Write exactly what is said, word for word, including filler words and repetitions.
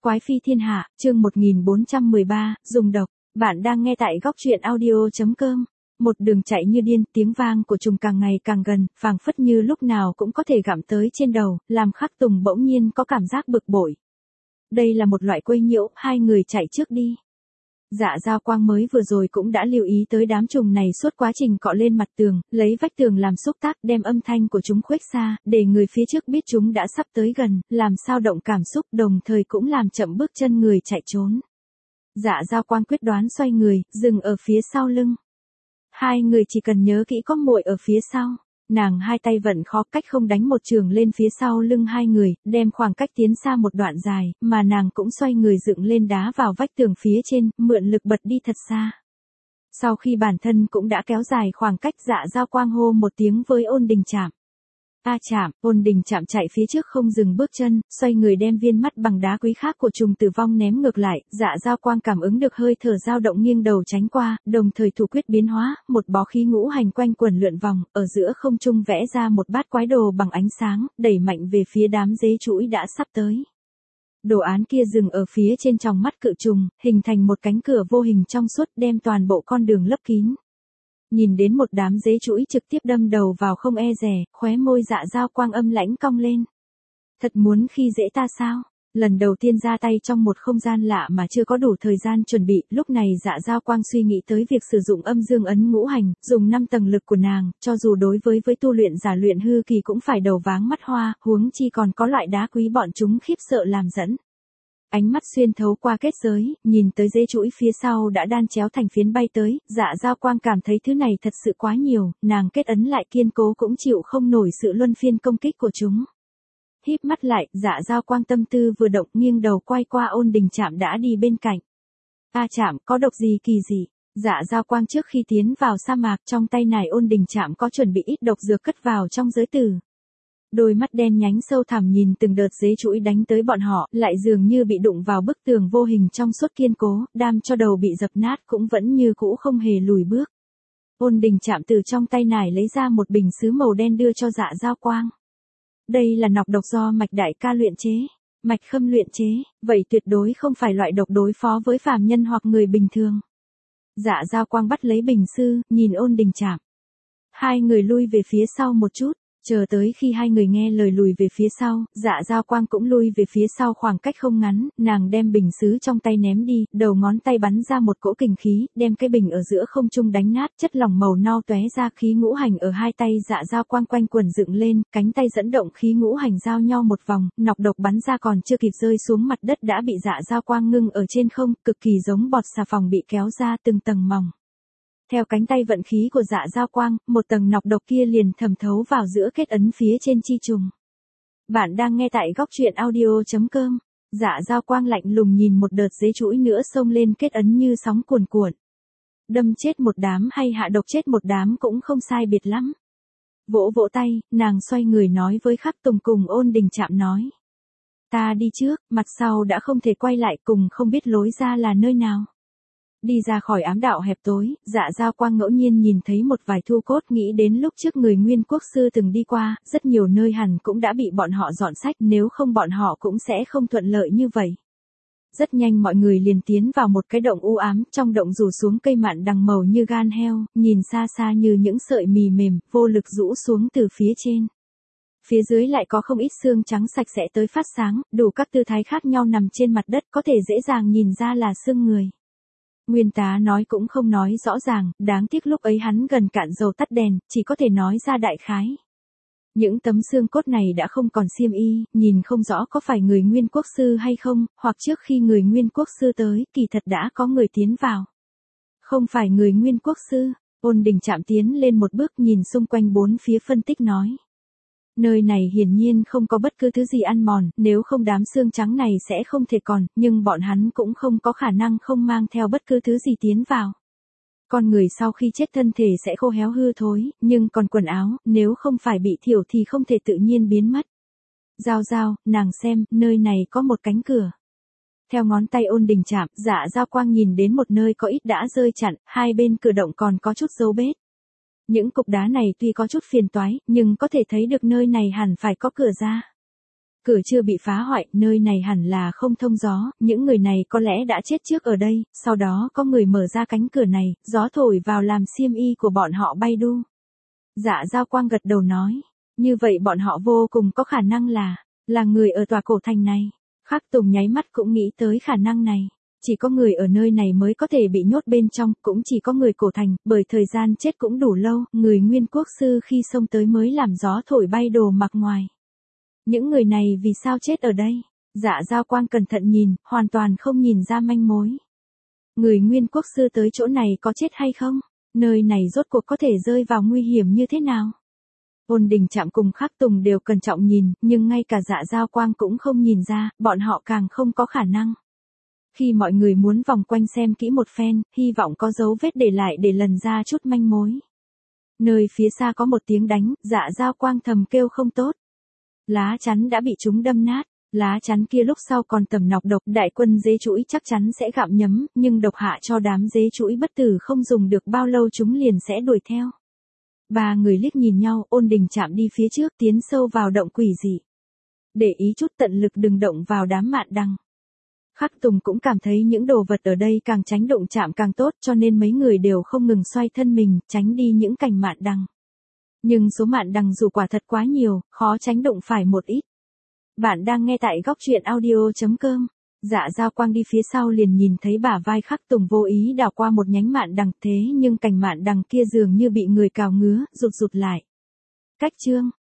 Quái phi thiên hạ, chương một nghìn bốn trăm mười ba, dùng độc. Bạn đang nghe tại góc truyện audio chấm com. Một đường chạy như điên, tiếng vang của trùng càng ngày càng gần, phảng phất như lúc nào cũng có thể gặm tới trên đầu, làm Khắc Tùng bỗng nhiên có cảm giác bực bội. Đây là một loại quấy nhiễu, hai người chạy trước đi. Dạ Dao Quang mới vừa rồi cũng đã lưu ý tới đám trùng này suốt quá trình cọ lên mặt tường, lấy vách tường làm xúc tác đem âm thanh của chúng khuếch xa, để người phía trước biết chúng đã sắp tới gần, làm sao động cảm xúc đồng thời cũng làm chậm bước chân người chạy trốn. Dạ Dao Quang quyết đoán xoay người, dừng ở phía sau lưng. Hai người chỉ cần nhớ kỹ có muội ở phía sau. Nàng hai tay vận khó cách không đánh một trường lên phía sau lưng hai người, đem khoảng cách tiến xa một đoạn dài, mà nàng cũng xoay người dựng lên đá vào vách tường phía trên, mượn lực bật đi thật xa. Sau khi bản thân cũng đã kéo dài khoảng cách, Dạ Dao Quang hô một tiếng với Ôn Đình Trạm. A Trạm, Ôn Đình Trạm chạy phía trước không dừng bước chân, xoay người đem viên mắt bằng đá quý khác của trùng tử vong ném ngược lại, Dạ Dao Quang cảm ứng được hơi thở dao động nghiêng đầu tránh qua, đồng thời thủ quyết biến hóa, một bó khí ngũ hành quanh quẩn lượn vòng, ở giữa không trung vẽ ra một bát quái đồ bằng ánh sáng, đẩy mạnh về phía đám dế chuỗi đã sắp tới. Đồ án kia dừng ở phía trên tròng mắt cự trùng, hình thành một cánh cửa vô hình trong suốt đem toàn bộ con đường lấp kín. Nhìn đến một đám dế chuỗi trực tiếp đâm đầu vào không e dè, khóe môi Dạ Dao Quang âm lãnh cong lên. Thật muốn khi dễ ta sao? Lần đầu tiên ra tay trong một không gian lạ mà chưa có đủ thời gian chuẩn bị, lúc này Dạ Dao Quang suy nghĩ tới việc sử dụng âm dương ấn ngũ hành, dùng năm tầng lực của nàng, cho dù đối với với tu luyện giả luyện hư kỳ cũng phải đầu váng mắt hoa, huống chi còn có loại đá quý bọn chúng khiếp sợ làm dẫn. Ánh mắt xuyên thấu qua kết giới, nhìn tới dế chuỗi phía sau đã đan chéo thành phiến bay tới, Dạ Dao Quang cảm thấy thứ này thật sự quá nhiều, nàng kết ấn lại kiên cố cũng chịu không nổi sự luân phiên công kích của chúng. Híp mắt lại, Dạ Dao Quang tâm tư vừa động, nghiêng đầu quay qua Ôn Đình Trạm đã đi bên cạnh. A Trạm, có độc gì kỳ dị? Dạ Dao Quang trước khi tiến vào sa mạc, trong tay này Ôn Đình Trạm có chuẩn bị ít độc dược cất vào trong giới tử. Đôi mắt đen nhánh sâu thẳm nhìn từng đợt dế chuỗi đánh tới bọn họ, lại dường như bị đụng vào bức tường vô hình trong suốt kiên cố, đam cho đầu bị dập nát cũng vẫn như cũ không hề lùi bước. Ôn Đình Trạm từ trong tay nải lấy ra một bình sứ màu đen đưa cho Dạ Dao Quang. Đây là nọc độc do Mạch đại ca luyện chế, Mạch Khâm luyện chế, vậy tuyệt đối không phải loại độc đối phó với phàm nhân hoặc người bình thường. Dạ Dao Quang bắt lấy bình sứ, nhìn Ôn Đình Trạm. Hai người lui về phía sau một chút. Chờ tới khi hai người nghe lời lùi về phía sau, Dạ Dao Quang cũng lui về phía sau khoảng cách không ngắn, nàng đem bình sứ trong tay ném đi, đầu ngón tay bắn ra một cỗ kình khí, đem cái bình ở giữa không trung đánh nát, chất lỏng màu nâu tóe ra, khí ngũ hành ở hai tay Dạ Dao Quang quanh quẩn dựng lên, cánh tay dẫn động khí ngũ hành giao nhau một vòng, nọc độc bắn ra còn chưa kịp rơi xuống mặt đất đã bị Dạ Dao Quang ngưng ở trên không, cực kỳ giống bọt xà phòng bị kéo ra từng tầng mỏng. Theo cánh tay vận khí của Dạ Dao Quang, một tầng nọc độc kia liền thẩm thấu vào giữa kết ấn phía trên chi trùng. Bạn đang nghe tại góc truyện audio chấm com. Dạ Dao Quang lạnh lùng nhìn một đợt dế chuỗi nữa xông lên kết ấn như sóng cuồn cuộn. Đâm chết một đám hay hạ độc chết một đám cũng không sai biệt lắm. Vỗ vỗ tay, nàng xoay người nói với Khắc Tùng cùng Ôn Đình Trạm nói. Ta đi trước, mặt sau đã không thể quay lại, cùng không biết lối ra là nơi nào. Đi ra khỏi ám đạo hẹp tối, Dạ Dao Quang ngẫu nhiên nhìn thấy một vài thu cốt, nghĩ đến lúc trước người Nguyên Quốc sư từng đi qua, rất nhiều nơi hẳn cũng đã bị bọn họ dọn sách, nếu không bọn họ cũng sẽ không thuận lợi như vậy. Rất nhanh mọi người liền tiến vào một cái động u ám, trong động rủ xuống cây mạn đằng màu như gan heo, nhìn xa xa như những sợi mì mềm, vô lực rũ xuống từ phía trên. Phía dưới lại có không ít xương trắng sạch sẽ tới phát sáng, đủ các tư thái khác nhau nằm trên mặt đất, có thể dễ dàng nhìn ra là xương người. Nguyên tá nói cũng không nói rõ ràng, đáng tiếc lúc ấy hắn gần cạn dầu tắt đèn, chỉ có thể nói ra đại khái. Những tấm xương cốt này đã không còn xiêm y, nhìn không rõ có phải người Nguyên Quốc sư hay không, hoặc trước khi người Nguyên Quốc sư tới, kỳ thật đã có người tiến vào. Không phải người Nguyên Quốc sư, Ôn Đình Trạm tiến lên một bước nhìn xung quanh bốn phía phân tích nói. Nơi này hiển nhiên không có bất cứ thứ gì ăn mòn, nếu không đám xương trắng này sẽ không thể còn, nhưng bọn hắn cũng không có khả năng không mang theo bất cứ thứ gì tiến vào. Con người sau khi chết thân thể sẽ khô héo hư thối, nhưng còn quần áo, nếu không phải bị thiểu thì không thể tự nhiên biến mất. Giao Giao, nàng xem, nơi này có một cánh cửa. Theo ngón tay Ôn Đình Trạm, Dạ Dao Quang nhìn đến một nơi có ít đã rơi chặn, hai bên cửa động còn có chút dấu bết. Những cục đá này tuy có chút phiền toái, nhưng có thể thấy được nơi này hẳn phải có cửa ra. Cửa chưa bị phá hoại, nơi này hẳn là không thông gió, những người này có lẽ đã chết trước ở đây, sau đó có người mở ra cánh cửa này, gió thổi vào làm xiêm y của bọn họ bay đu. Dạ Giao Quang gật đầu nói, như vậy bọn họ vô cùng có khả năng là, là người ở tòa cổ thành này. Khắc Tùng nháy mắt cũng nghĩ tới khả năng này. Chỉ có người ở nơi này mới có thể bị nhốt bên trong, cũng chỉ có người cổ thành, bởi thời gian chết cũng đủ lâu, người nguyên quốc sư khi xông tới mới làm gió thổi bay đồ mặc ngoài. Những người này vì sao chết ở đây? Dạ Giao Quang cẩn thận nhìn, hoàn toàn không nhìn ra manh mối. Người nguyên quốc sư tới chỗ này có chết hay không? Nơi này rốt cuộc có thể rơi vào nguy hiểm như thế nào? Ôn Đình Trạm cùng Khắc Tùng đều cẩn trọng nhìn, nhưng ngay cả Dạ Giao Quang cũng không nhìn ra, bọn họ càng không có khả năng. Khi mọi người muốn vòng quanh xem kỹ một phen, hy vọng có dấu vết để lại để lần ra chút manh mối. Nơi phía xa có một tiếng đánh, Dạ Giao Quang thầm kêu không tốt. Lá chắn đã bị chúng đâm nát, lá chắn kia lúc sau còn tầm nọc độc, đại quân dế chuỗi chắc chắn sẽ gặm nhấm, nhưng độc hạ cho đám dế chuỗi bất tử không dùng được bao lâu chúng liền sẽ đuổi theo. Ba người liếc nhìn nhau, Ôn Đình Trạm đi phía trước tiến sâu vào động quỷ dị. Để ý chút tận lực đừng động vào đám mạn đằng. Khắc Tùng cũng cảm thấy những đồ vật ở đây càng tránh đụng chạm càng tốt cho nên mấy người đều không ngừng xoay thân mình, tránh đi những cành mạn đằng. Nhưng số mạn đằng dù quả thật quá nhiều, khó tránh đụng phải một ít. Bạn đang nghe tại góc truyện audio chấm com. Dạ Giao Quang đi phía sau liền nhìn thấy bả vai Khắc Tùng vô ý đảo qua một nhánh mạn đằng, thế nhưng cành mạn đằng kia dường như bị người cào ngứa, rụt rụt lại. Cách chương